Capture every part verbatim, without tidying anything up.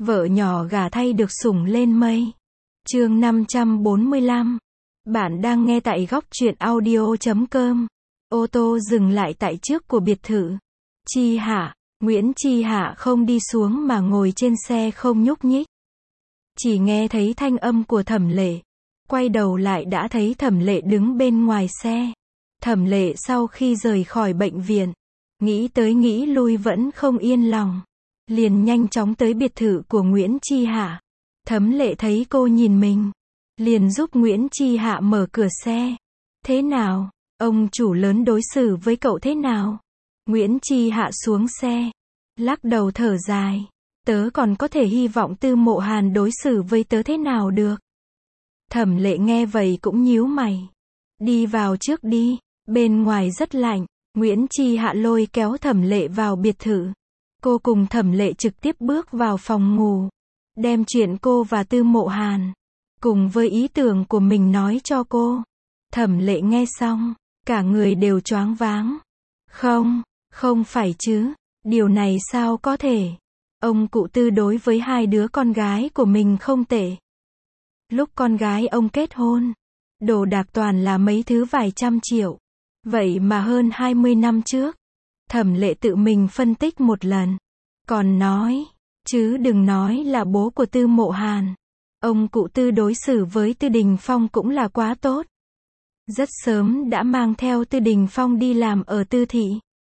Vợ nhỏ gả thay được sủng lên mây. Chương năm trăm bốn mươi lăm. Bạn đang nghe tại góc truyện audio chấm com. Ô tô dừng lại tại trước của biệt thự. Chi Hạ, Nguyễn Chi Hạ không đi xuống mà ngồi trên xe không nhúc nhích. Chỉ nghe thấy thanh âm của Thẩm Lệ. Quay đầu lại đã thấy Thẩm Lệ đứng bên ngoài xe. Thẩm Lệ sau khi rời khỏi bệnh viện, nghĩ tới nghĩ lui vẫn không yên lòng. Liền nhanh chóng tới biệt thự của Nguyễn Chi Hạ. Thẩm Lệ thấy cô nhìn mình, liền giúp Nguyễn Chi Hạ mở cửa xe. Thế nào? Ông chủ lớn đối xử với cậu thế nào? Nguyễn Chi Hạ xuống xe, lắc đầu thở dài. Tớ còn có thể hy vọng Tư Mộ Hàn đối xử với tớ thế nào được? Thẩm Lệ nghe vậy cũng nhíu mày. Đi vào trước đi, bên ngoài rất lạnh. Nguyễn Chi Hạ lôi kéo Thẩm Lệ vào biệt thự. Cô cùng Thẩm Lệ trực tiếp bước vào phòng ngủ, đem chuyện cô và Tư Mộ Hàn, cùng với ý tưởng của mình nói cho cô. Thẩm Lệ nghe xong, cả người đều choáng váng. Không, không phải chứ, điều này sao có thể? Ông cụ Tư đối với hai đứa con gái của mình không tệ. Lúc con gái ông kết hôn, đồ đạc toàn là mấy thứ vài trăm triệu. Vậy mà hơn hai mươi năm trước, Thẩm Lệ tự mình phân tích một lần. Còn nói, chứ đừng nói là bố của Tư Mộ Hàn. Ông cụ Tư đối xử với Tư Đình Phong cũng là quá tốt. Rất sớm đã mang theo Tư Đình Phong đi làm ở Tư thị.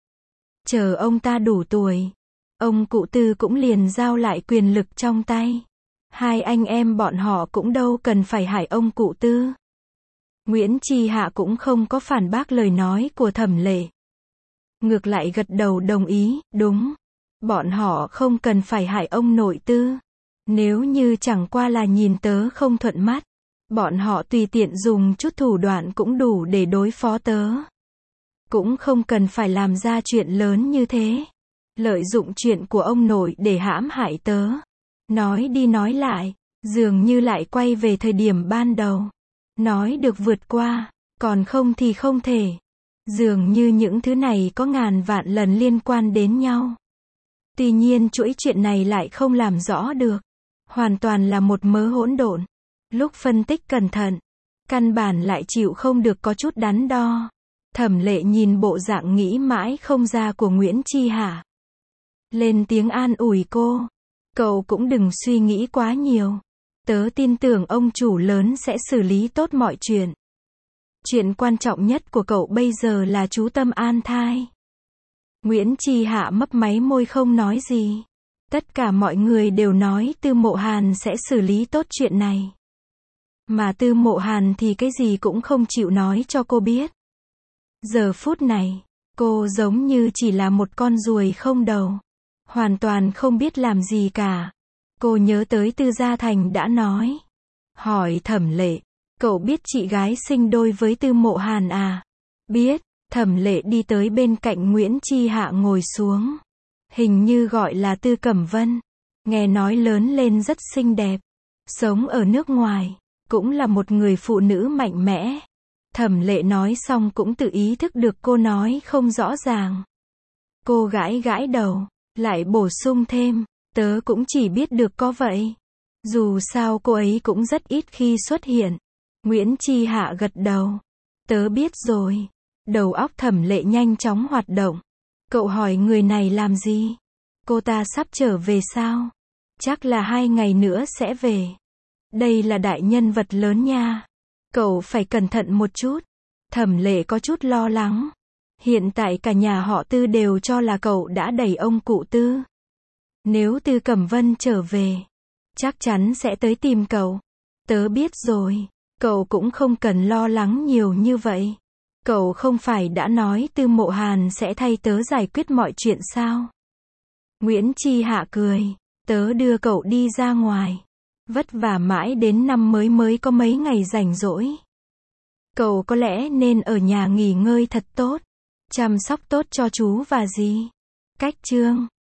Chờ ông ta đủ tuổi, ông cụ Tư cũng liền giao lại quyền lực trong tay. Hai anh em bọn họ cũng đâu cần phải hại ông cụ Tư. Nguyễn Chi Hạ cũng không có phản bác lời nói của Thẩm Lệ. Ngược lại gật đầu đồng ý, đúng. Bọn họ không cần phải hại ông nội Tư. Nếu như chẳng qua là nhìn tớ không thuận mắt, bọn họ tùy tiện dùng chút thủ đoạn cũng đủ để đối phó tớ. Cũng không cần phải làm ra chuyện lớn như thế. Lợi dụng chuyện của ông nội để hãm hại tớ. Nói đi nói lại, dường như lại quay về thời điểm ban đầu. Nói được vượt qua, còn không thì không thể. Dường như những thứ này có ngàn vạn lần liên quan đến nhau. Tuy nhiên chuỗi chuyện này lại không làm rõ được. Hoàn toàn là một mớ hỗn độn. Lúc phân tích cẩn thận, căn bản lại chịu không được có chút đắn đo. Thẩm Lệ nhìn bộ dạng nghĩ mãi không ra của Nguyễn Chi Hạ. Lên tiếng an ủi cô. Cậu cũng đừng suy nghĩ quá nhiều. Tớ tin tưởng ông chủ lớn sẽ xử lý tốt mọi chuyện. Chuyện quan trọng nhất của cậu bây giờ là chú tâm an thai. Nguyễn Chi Hạ mấp máy môi không nói gì. Tất cả mọi người đều nói Tư Mộ Hàn sẽ xử lý tốt chuyện này. Mà Tư Mộ Hàn thì cái gì cũng không chịu nói cho cô biết. Giờ phút này, cô giống như chỉ là một con ruồi không đầu. Hoàn toàn không biết làm gì cả. Cô nhớ tới Tư Gia Thành đã nói. Hỏi Thẩm Lệ, cậu biết chị gái sinh đôi với Tư Mộ Hàn à? Biết. Thẩm Lệ đi tới bên cạnh Nguyễn Chi Hạ ngồi xuống. Hình như gọi là Tư Cẩm Vân. Nghe nói lớn lên rất xinh đẹp. Sống ở nước ngoài, cũng là một người phụ nữ mạnh mẽ. Thẩm Lệ nói xong cũng tự ý thức được cô nói không rõ ràng. Cô gãi gãi đầu, lại bổ sung thêm, tớ cũng chỉ biết được có vậy. Dù sao cô ấy cũng rất ít khi xuất hiện. Nguyễn Chi Hạ gật đầu. Tớ biết rồi. Đầu óc Thẩm Lệ nhanh chóng hoạt động. Cậu hỏi người này làm gì? Cô ta sắp trở về sao? Chắc là hai ngày nữa sẽ về. Đây là đại nhân vật lớn nha. Cậu phải cẩn thận một chút. Thẩm Lệ có chút lo lắng. Hiện tại cả nhà họ Tư đều cho là cậu đã đẩy ông cụ Tư. Nếu Tư Cẩm Vân trở về, chắc chắn sẽ tới tìm cậu. Tớ biết rồi. Cậu cũng không cần lo lắng nhiều như vậy. Cậu không phải đã nói Tư Mộ Hàn sẽ thay tớ giải quyết mọi chuyện sao? Nguyễn Chi Hạ cười. Tớ đưa cậu đi ra ngoài. Vất vả mãi đến năm mới mới có mấy ngày rảnh rỗi. Cậu có lẽ nên ở nhà nghỉ ngơi thật tốt. Chăm sóc tốt cho chú và dì. Cách chương.